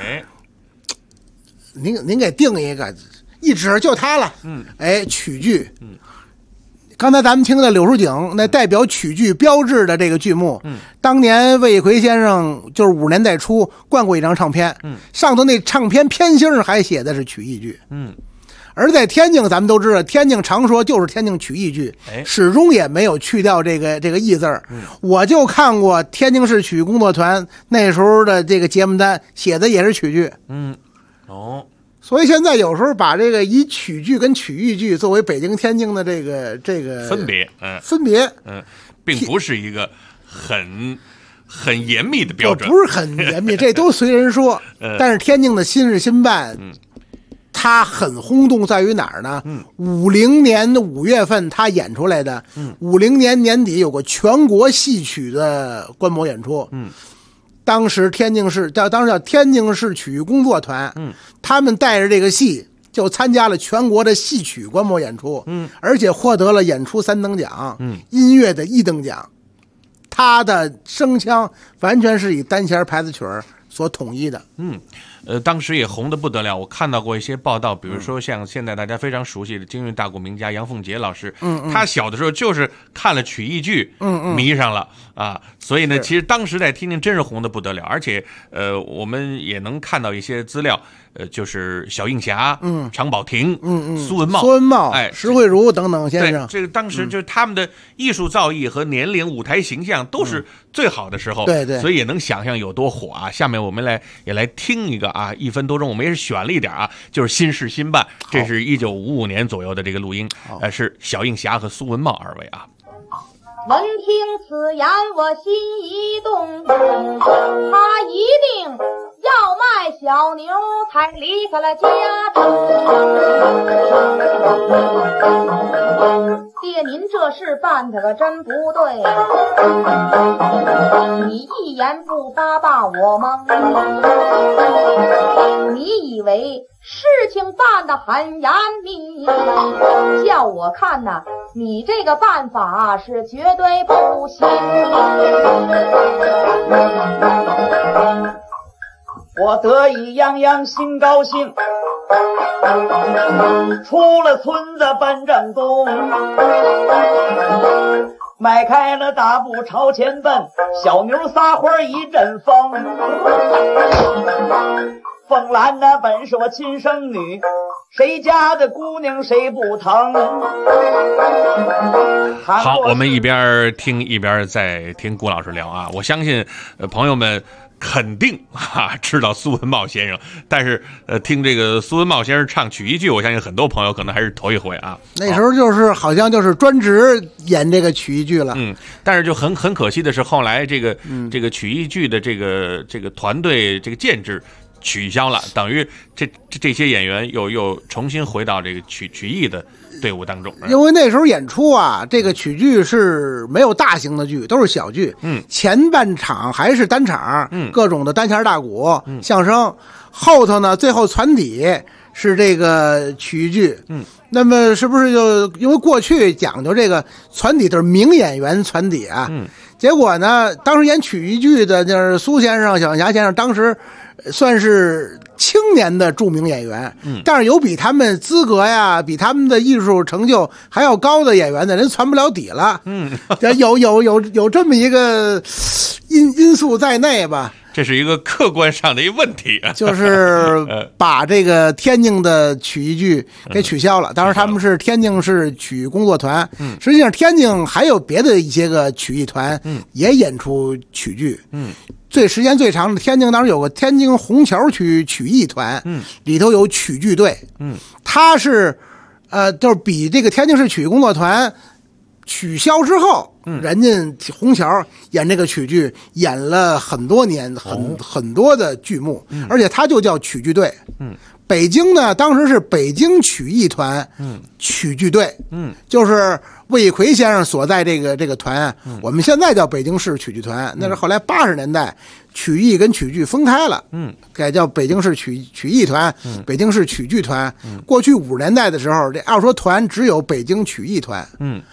您给定一个，一指就他了。曲剧。刚才咱们听的柳树井那代表曲剧标志的这个剧目，当年魏珽先生就是50年代初灌过一张唱片，上头那唱片片芯还写的是曲艺剧。而在天津，咱们都知道，天津常说就是天津曲艺剧，始终也没有去掉这个艺字儿。我就看过天津市曲艺工作团那时候的这个节目单，写的也是曲剧。所以现在有时候把这个以曲剧跟曲艺剧作为北京、天津的这个分别，并不是一个很严密的标准， 不是很严密，这都随人说。但是天津的新日新办，它很轰动在于哪儿呢？50年5月份他演出来的，50年年底有个全国戏曲的观摩演出。当时天津市叫天津市曲艺工作团，他们带着这个戏就参加了全国的戏曲观摩演出，而且获得了演出3等奖，音乐的1等奖。他的声腔完全是以单弦牌子曲儿所统一的。 当时也红得不得了。我看到过一些报道，比如说像现在大家非常熟悉的京韵大鼓名家杨凤杰老师，他小的时候就是看了曲艺剧，迷上了啊。所以呢，其实当时在天津真是红得不得了，而且我们也能看到一些资料，就是小映霞、常宝霆、苏文茂、 石慧茹等等先生。 这个当时就是他们的艺术造诣和年龄、舞台形象都是最好的时候， 对， 所以也能想象有多火啊。下面我们也来听一个啊，1分多钟，我们也是选了一点啊，就是新事新办，这是1955年左右的这个录音，是小映霞和苏文茂2位啊。 闻听此言，我心一动，他一定要卖小牛才离开了家中。爹，您这事办得可真不对，你一言不发把我蒙，你以为事情办得很严密，叫我看呐，你这个办法是绝对不行。 我得意洋洋心高兴，出了村子奔正东，迈开了大步朝前奔，小牛撒欢一阵风。凤兰那本是我亲生女，谁家的姑娘谁不疼。 好，我们一边听一边再听顾老师聊啊。我相信朋友们肯定知道苏文茂先生，但是听这个苏文茂先生唱曲艺剧，我相信很多朋友可能还是头一回啊。 那时候就是好像就是专职演这个曲艺剧了， 但是就很可惜的是，后来这个曲艺剧的这个团队这个建制取消了，等于这些演员又重新回到这个曲艺的队伍当中。 因为那时候演出啊，这个曲剧是没有大型的剧，都是小剧。前半场还是单场，各种的单弦大鼓、相声，后头呢最后传底是这个曲艺剧。那么是不是就因为过去讲究这个传底都是名演员传底啊？ 结果呢，当时演曲艺剧的就是苏先生、小霞先生，当时算是青年的著名演员，但是有比他们资格呀、比他们的艺术成就还要高的演员的人传不了底了。有这么一个因素在内吧。 这是一个客观上的一个问题， 就是把这个天津的曲艺剧给取消了。当时他们是天津市曲艺工作团，实际上天津还有别的一些个曲艺团也演出曲剧。时间最长的天津当时有个天津虹桥区曲艺团，里头有曲剧队，他是就是比这个天津市曲艺工作团取消之后，人家虹桥演这个曲剧演了很多年，很多的剧目，而且他就叫曲剧队。北京呢，当时是北京曲艺团曲剧队，就是魏以奎先生所在这个团，我们现在叫北京市曲剧团，那是后来80年代曲艺跟曲剧分开了，改叫北京市曲艺团，北京市曲剧团。过去50年代的时候，这要说团只有北京曲艺团，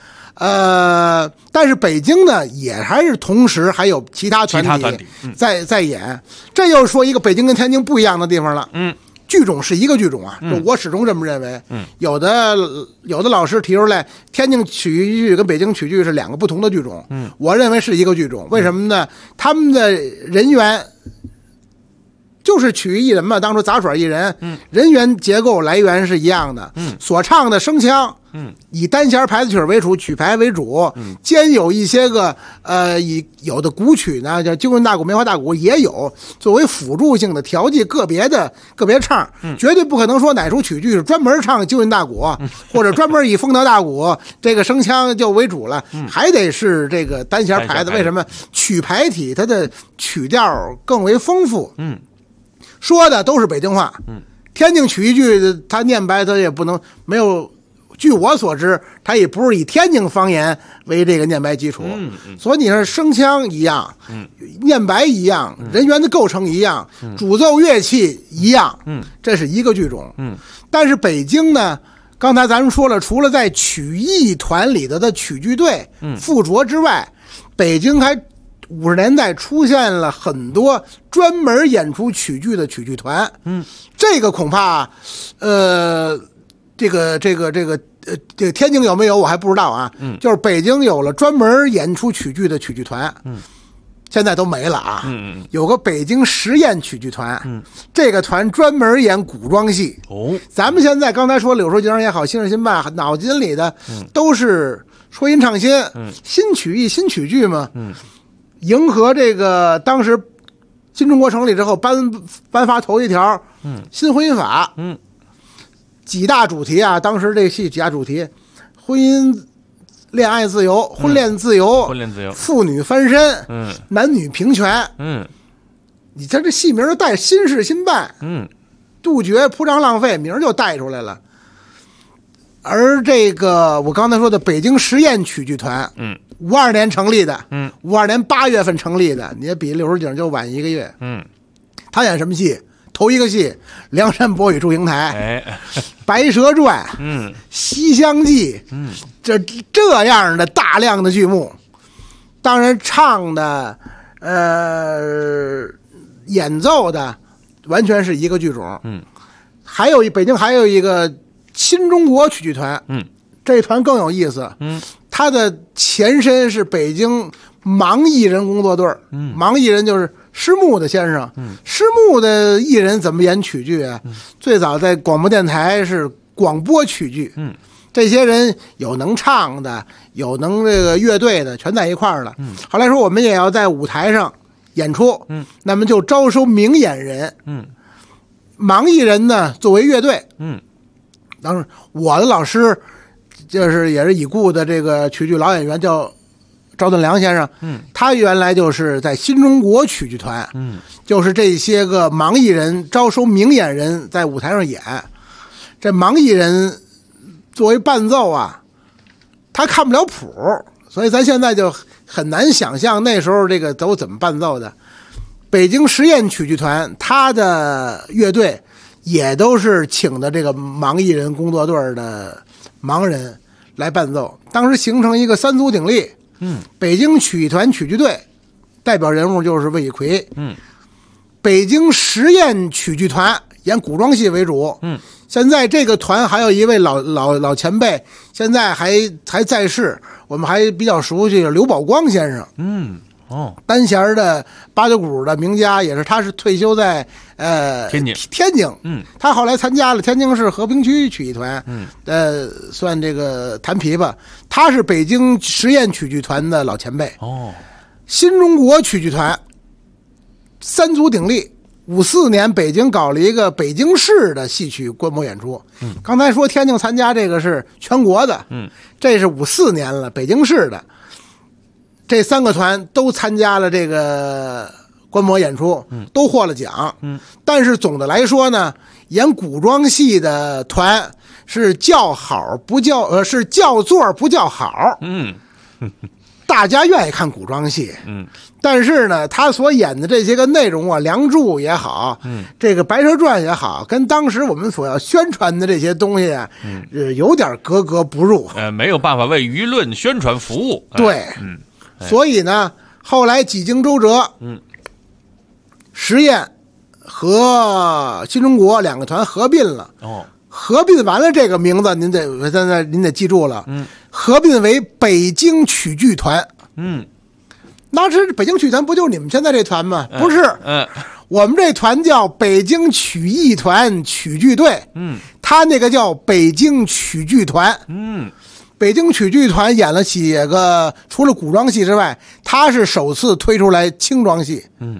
但是北京呢，也还是同时还有其他团体在演。这又说一个北京跟天津不一样的地方了。剧种是一个剧种啊，我始终这么认为。有的老师提出来，天津曲艺剧跟北京曲剧是2个不同的剧种。我认为是一个剧种。为什么呢？他们的人员就是曲艺艺人嘛，当初杂耍艺人，人员结构来源是一样的。所唱的声腔，以单弦牌子曲为主，曲牌为主，兼有一些个有的古曲呢，叫京韵大鼓、梅花大鼓也有，作为辅助性的调剂个别唱，绝对不可能说哪出曲剧是专门唱京韵大鼓，或者专门以风调大鼓这个声腔就为主了，还得是这个单弦牌子。为什么？曲牌体它的曲调更为丰富。说的都是北京话。天津曲艺剧他念白，他也不能没有。据我所知，他也不是以天津方言为这个念白基础，所以你说声腔一样，念白一样，人员的构成一样，主奏乐器一样，这是一个剧种。但是北京呢，刚才咱们说了，除了在曲艺团里头的曲剧队附着之外，北京还50年代出现了很多专门演出曲剧的曲剧团。这个恐怕这个天津有没有我还不知道啊。就是北京有了专门演出曲剧的曲剧团，现在都没了啊。有个北京实验曲剧团，这个团专门演古装戏。咱们现在刚才说柳树井也好，新日新办，脑筋里的都是说音唱新，新曲艺、新曲剧嘛。迎合这个当时新中国成立之后颁发头一条新婚姻法，几大主题啊，当时这戏几大主题：婚姻、恋爱自由、婚恋自由、妇女翻身、男女平权。你这戏名就带新事新办，杜绝铺张浪费，名就带出来了。而这个我刚才说的北京实验曲剧团，52年成立的，52年8月份成立的，你也比柳树井就晚1个月。他演什么戏？头一个戏《梁山伯与祝英台》，白蛇传》，西厢记，这样的大量的剧目，当然唱的演奏的完全是一个剧种。还有北京还有一个新中国曲剧团，这团更有意思。它的前身是北京盲艺人工作队。盲艺人就是师木的先生。师木的艺人怎么演曲剧啊？最早在广播电台是广播曲剧。这些人有能唱的，有能这个乐队的，全在一块儿了。后来说我们也要在舞台上演出，那么就招收名演人。盲艺人呢作为乐队。当时我的老师就是也是已故的这个曲剧老演员叫赵盾良先生，他原来就是在新中国曲剧团，就是这些个盲艺人招收名演人在舞台上演。这盲艺人作为伴奏啊，他看不了谱，所以咱现在就很难想象那时候这个都怎么伴奏的。北京实验曲剧团他的乐队也都是请的这个盲艺人工作队的盲人来伴奏，当时形成一个三足鼎立。 北京曲艺团曲剧队代表人物就是魏以奎，北京实验曲剧团演古装戏为主，现在这个团还有一位老前辈，现在还在世，我们还比较熟悉刘宝光先生，单弦的八九鼓的名家，也是他是退休在天津，他后来参加了天津市和平区曲艺团，算这个弹琵琶，他是北京实验曲剧团的老前辈，新中国曲剧团三足鼎立。54年北京搞了一个北京市的戏曲观摩演出，刚才说天津参加这个是全国的，这是54年了，北京市的这3个团都参加了这个观摩演出，都获了奖，但是总的来说呢，演古装戏的团是叫好不叫是叫座不叫好，大家愿意看古装戏，但是呢，他所演的这些个内容啊，《梁祝》也好，这个《白蛇传》也好，跟当时我们所要宣传的这些东西啊，有点格格不入， 没有办法为舆论宣传服务。 对，所以呢，后来几经周折，实验和新中国2个团合并了。合并完了这个名字，您得记住了，合并为北京曲剧团。那是北京曲团，不就是你们现在这团吗？不是，我们这团叫北京曲艺团曲剧队，他那个叫北京曲剧团，北京曲剧团演了几个，除了古装戏之外，他是首次推出来轻装戏，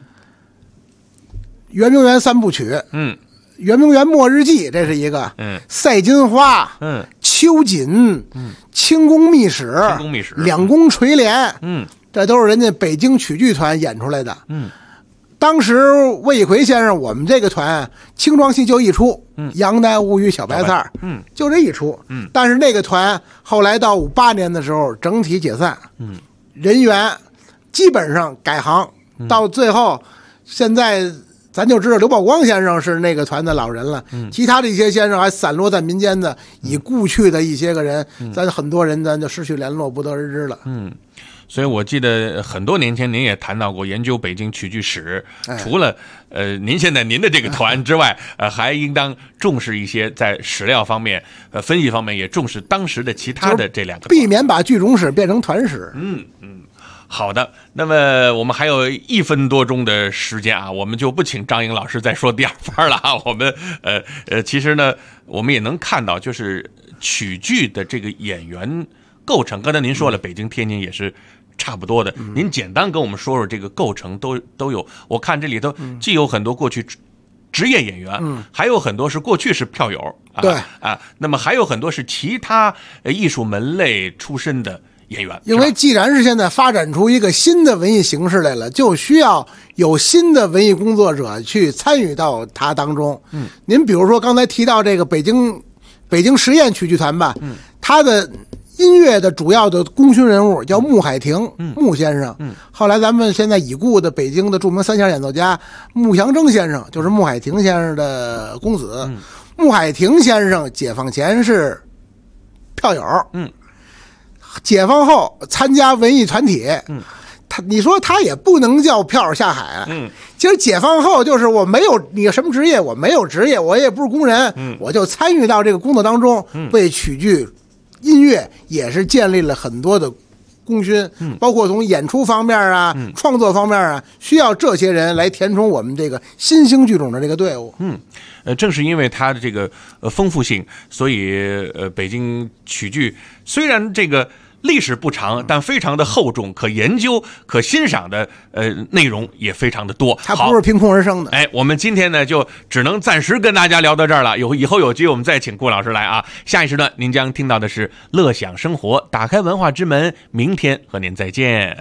圆明园3部曲，圆明园末日记，这是一个，赛金花，秋瑾，清宫秘史，两宫垂帘，这都是人家北京曲剧团演出来的。当时魏以奎先生，我们这个团轻装戏就一出，杨乃武与小白菜，就这一出。但是那个团后来到58年的时候，整体解散，人员基本上改行，到最后现在。咱就知道刘宝光先生是那个团的老人了，其他的一些先生还散落在民间的，已故去的一些个人，咱很多人咱就失去联络，不得而知了。 所以我记得很多年前您也谈到过研究北京曲剧史，除了您现在您的这个团之外，还应当重视一些在史料方面、分析方面也重视当时的其他的这2个， 避免把剧种史变成团史。 好的，那么我们还有1分多钟的时间啊，我们就不请张颖老师再说第2番了啊。我们其实呢，我们也能看到，就是曲剧的这个演员构成，刚才您说了，北京、天津也是差不多的。您简单跟我们说说这个构成都有，我看这里头既有很多过去职业演员，还有很多是过去是票友， 对啊，那么还有很多是其他艺术门类出身的演员， 因为既然是现在发展出一个新的文艺形式来了，就需要有新的文艺工作者去参与到它当中。您比如说刚才提到这个北京实验曲剧团吧，他的音乐的主要的功勋人物叫穆海婷，穆先生。后来咱们现在已故的北京的著名3弦演奏家穆祥征先生，就是穆海婷先生的公子。穆海婷先生解放前是票友，解放后参加文艺团体，你说他也不能叫票下海。其实解放后就是我没有你什么职业，我没有职业，我也不是工人，我就参与到这个工作当中，为曲剧音乐也是建立了很多的功勋，包括从演出方面啊、创作方面啊，需要这些人来填充我们这个新兴剧种的这个队伍。 正是因为它的这个丰富性，所以北京曲剧虽然这个历史不长，但非常的厚重，可研究、可欣赏的内容也非常的多。 它不是凭空而生的。 我们今天呢就只能暂时跟大家聊到这儿了。以后有机会我们再请顾老师来啊。下一时段您将听到的是乐享生活，打开文化之门。明天和您再见。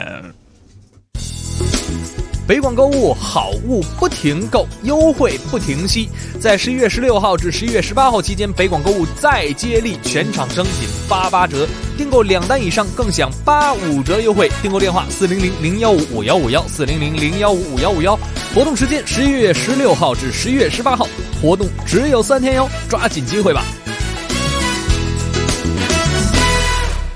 北广购物，好物不停购，优惠不停息。在11月16号至11月18号期间，北广购物再接力，全场升仅88折，订购2单以上更享85折优惠。订购电话400-015-5151，400-015-5151。活动时间11月16号至11月18号，活动只有3天哟，抓紧机会吧。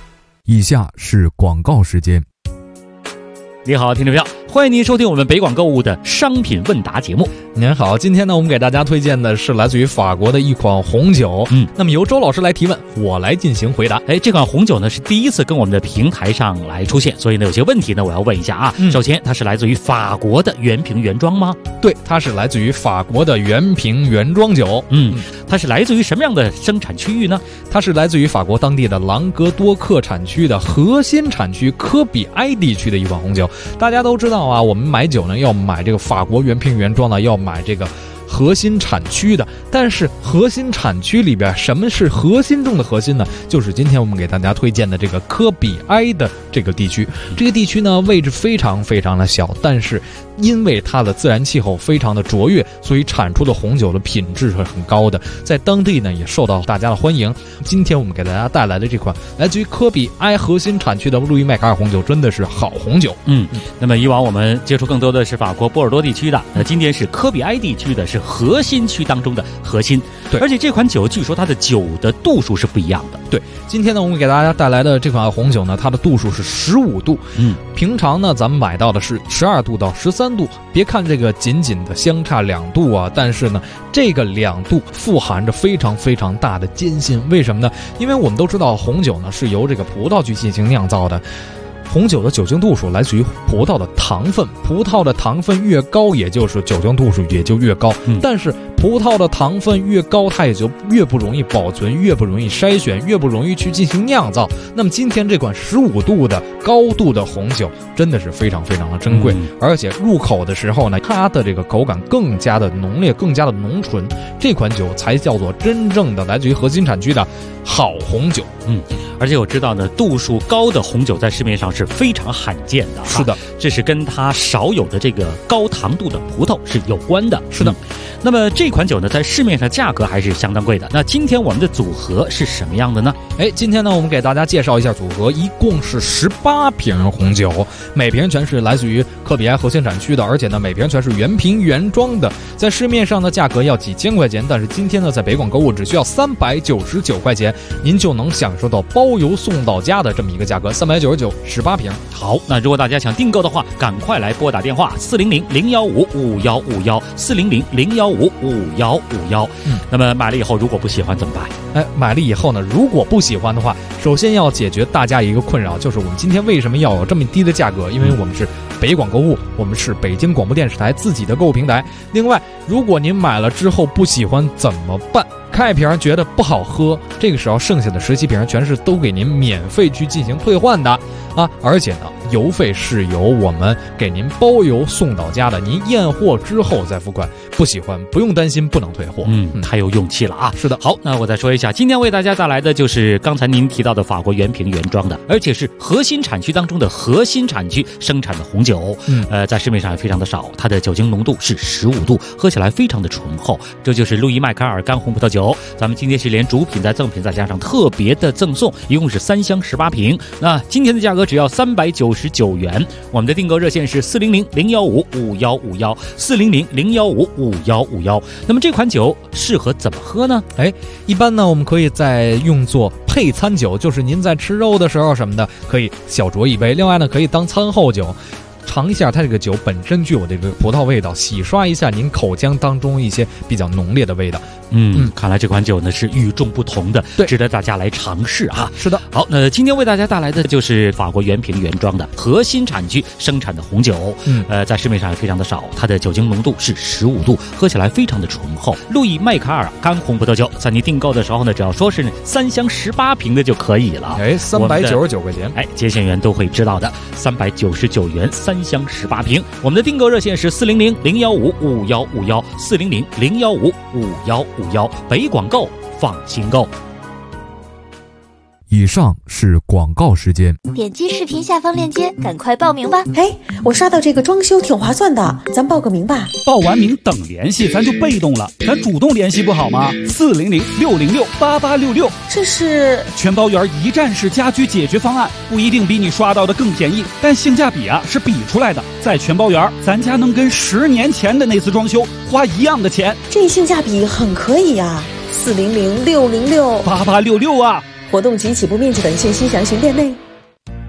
以下是广告时间。 你好，听众朋友，欢迎您收听我们北广购物的商品问答节目。 您好，今天呢，我们给大家推荐的是来自于法国的一款红酒。那么由周老师来提问，我来进行回答。 这款红酒呢是第一次跟我们的平台上来出现，所以呢有些问题呢我要问一下啊。首先，它是来自于法国的原瓶原装吗？ 对，它是来自于法国的原瓶原装酒。 它是来自于什么样的生产区域呢？ 它是来自于法国当地的朗格多克产区的核心产区科比埃地区的一款红酒。大家都知道啊，我们买酒呢要买这个法国原瓶原装的，要买这个核心产区的。但是核心产区里边，什么是核心中的核心呢？就是今天我们给大家推荐的这个科比埃的这个地区。这个地区呢位置非常非常的小，但是因为它的自然气候非常的卓越，所以产出的红酒的品质是很高的，在当地呢也受到大家的欢迎。今天我们给大家带来的这款来自于科比埃核心产区的路易麦卡尔红酒，真的是好红酒。 那么以往我们接触更多的是法国波尔多地区的，那今天是科比埃地区的，是核心区当中的核心。 对， 而且这款酒据说它的酒的度数是不一样的。 对，今天呢我们给大家带来的这款红酒呢，它的度数是15度。平常呢咱们买到的是12度到13度。别看这个仅仅的相差2度啊，但是呢这个2度富含着非常非常大的艰辛。为什么呢？因为我们都知道红酒呢是由这个葡萄去进行酿造的，红酒的酒精度数来自于葡萄的糖分，葡萄的糖分越高，也就是酒精度数也就越高。但是葡萄的糖分越高，它也就越不容易保存，越不容易筛选，越不容易去进行酿造。那么今天这款15度的高度的红酒真的是非常非常的珍贵，而且入口的时候呢，它的这个口感更加的浓烈，更加的浓醇。这款酒才叫做真正的来自于核心产区的好红酒。 而且我知道呢，度数高的红酒在市面上是非常罕见的。 是的， 这是跟它少有的这个高糖度的葡萄是有关的。 是的。 那么这款酒呢，在市面上价格还是相当贵的。那今天我们的组合是什么样的呢？ 今天呢，我们给大家介绍一下组合，一共是18瓶红酒，每瓶全是来自于科比埃核心产区的，而且呢，每瓶全是原瓶原装的。在市面上的价格要几千块钱，但是今天呢，在北广购物只需要399块钱，您就能享受到包邮送到家的这么一个价格，399 18瓶。 好，那如果大家想订购的话，赶快来拨打电话400-015-5151，400-015-5151。那么买了以后如果不喜欢怎么办？ 买了以后呢，如果不喜欢的话，首先要解决大家一个困扰，就是我们今天为什么要有这么低的价格？因为我们是北广购物，我们是北京广播电视台自己的购物平台。另外，如果您买了之后不喜欢怎么办？开瓶觉得不好喝，这个时候剩下的17瓶全是都给您免费去进行退换的啊！而且呢，邮费是由我们给您包邮送到家的，您验货之后再付款。不喜欢不用担心，不能退货。 太有勇气了啊！ 是的。 好，那我再说一下，今天为大家带来的就是刚才您提到的法国原瓶原装的，而且是核心产区当中的核心产区生产的红酒。在市面上也非常的少，它的酒精浓度是15度，喝起来非常的醇厚。这就是路易麦卡尔干红葡萄酒。咱们今天是连主品再赠品再加上特别的赠送，一共是3箱18瓶。那今天的价格只要399元。我们的订购热线是400-015-5151，400-015-5151。那么这款酒适合怎么喝呢？ 一般呢我们可以再用作配餐酒，就是您在吃肉的时候什么的，可以小酌一杯。另外呢，可以当餐后酒。尝一下它这个酒本身具有这个葡萄味道，洗刷一下您口腔当中一些比较浓烈的味道。 看来这款酒呢是与众不同的，值得大家来尝试啊。 是的。 好，那今天为大家带来的就是法国原瓶原装的核心产区生产的红酒。在市面上也非常的少，它的酒精浓度是15度，喝起来非常的醇厚。路易麦卡尔干红葡萄酒，在你订购的时候呢，只要说是3箱18瓶的就可以了。 399块钱。 接线员都会知道的，399元3箱18瓶。我们的订购热线是400-015-5151，400-015-5151。北广购，放心购。 以上是广告时间。 点击视频下方链接，赶快报名吧！ 我刷到这个装修挺划算的，咱报个名吧。 报完名等联系，咱就被动了，咱主动联系不好吗？400-606-8866， 这是全包圆一站式家居解决方案，不一定比你刷到的更便宜，但性价比是比出来的。在全包圆，咱家能跟10年前的那次装修花一样的钱， 这性价比很可以呀。400-606-8866 啊！ 活动及起步面积等信息详询店内。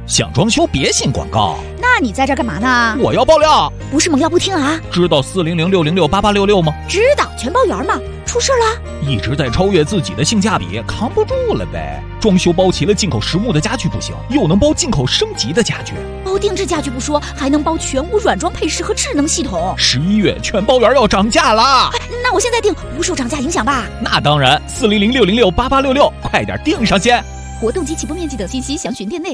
想装修别信广告。 那你在这儿干嘛呢？ 我要爆料。 不是猛料不听啊？ 知道400-606-8866吗？ 知道，全包圆嘛。出事了？ 一直在超越自己的性价比，扛不住了呗。装修包齐了进口实木的家具不行，又能包进口升级的家具。 包定制家具不说，还能包全屋软装配饰和智能系统。 11月全包圆要涨价啦！ 那我现在订不受涨价影响吧？ 那当然，400-606-8866，快点订上先。 活动及起步面积等信息详询店内。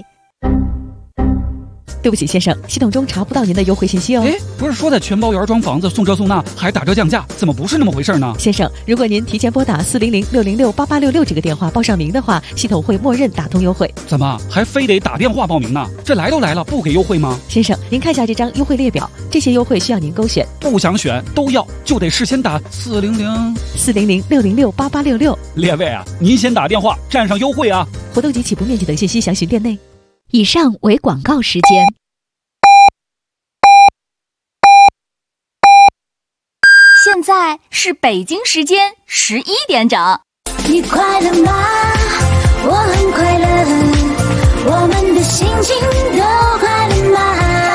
对不起，先生，系统中查不到您的优惠信息哦。 哎，不是说在全包圆装房子送这送那，还打折降价，怎么不是那么回事呢？ 先生，如果您提前拨打400-606-8866这个电话报上名的话，系统会默认打通优惠。 怎么还非得打电话报名呢？这来都来了，不给优惠吗？ 先生，您看一下这张优惠列表，这些优惠需要您勾选。 不想选都要，就得事先打 400-606-8866。 列位啊，您先打电话占上优惠啊！ 活动及起步面积等信息详询店内。 以上为广告时间。 现在是北京时间11点整。 你快乐吗？我很快乐，我们的心情都快乐吗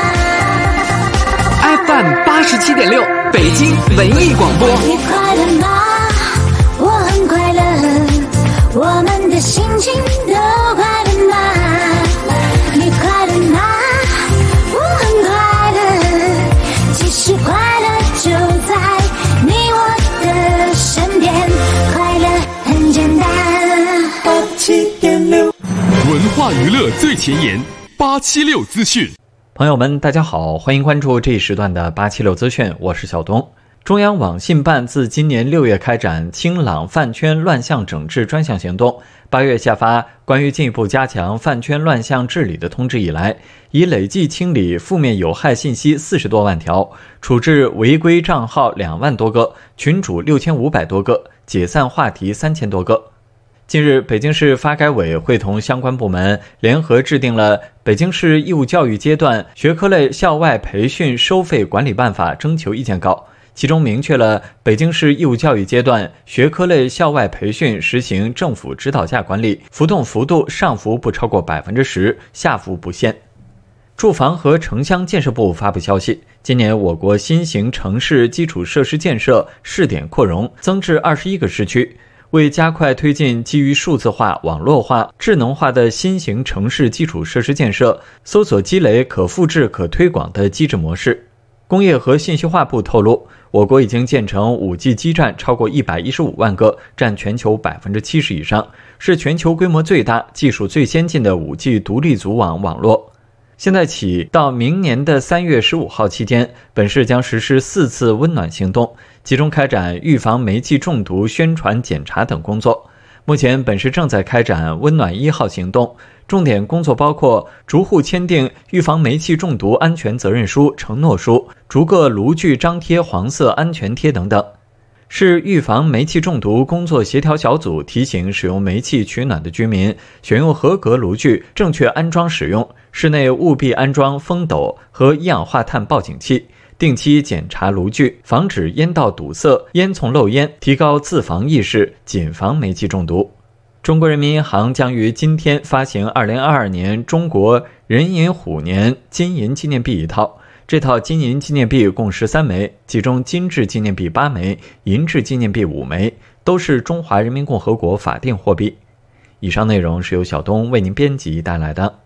？FM 87.6，北京文艺广播。 你快乐吗？我很快乐，我们的心情都快乐吗？你快乐吗？我很快乐，其实快乐就在你我的身边，快乐很简单。87.6， 文化娱乐最前沿，876资讯。 朋友们，大家好，欢迎关注这一时段的876资讯，我是小东。中央网信办自今年6月开展清朗饭圈乱象整治专项行动，8月下发关于进一步加强饭圈乱象治理的通知以来，已累计清理负面有害信息40多万条，处置违规账号2万多个，群主6500多个，解散话题3000多个。近日，北京市发改委会同相关部门联合制定了《北京市义务教育阶段学科类校外培训收费管理办法》征求意见稿，其中明确了北京市义务教育阶段学科类校外培训实行政府指导价管理，浮动幅度上浮不超过10%，下浮不限。住房和城乡建设部发布消息，今年我国新型城市基础设施建设试点扩容，增至21个市区。为加快推进基于数字化、网络化、智能化的新型城市基础设施建设，搜索积累可复制、可推广的机制模式。工业和信息化部透露，我国已经建成 5G 基站超过115万个，占全球70%以上，是全球规模最大、技术最先进的 5G 独立组网网络。现在起到明年的3月15号期间，本市将实施4次温暖行动，集中开展预防煤气中毒宣传检查等工作。目前本市正在开展温暖1号行动，重点工作包括逐户签订预防煤气中毒安全责任书、承诺书，逐个炉具张贴黄色安全贴等等。市预防煤气中毒工作协调小组提醒使用煤气取暖的居民，选用合格炉具，正确安装使用，室内务必安装风斗和一氧化碳报警器，定期检查炉具，防止烟道堵塞、烟囱漏烟，提高自防意识，谨防煤气中毒。中国人民银行将于今天发行2022年中国壬寅虎年金银纪念币1套。这套金银纪念币共13枚，其中金质纪念币8枚，银质纪念币5枚，都是中华人民共和国法定货币。以上内容是由小东为您编辑带来的。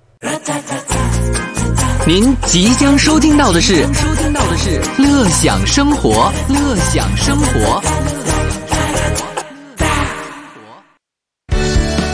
您即将收听到的是乐享生活，乐享生活。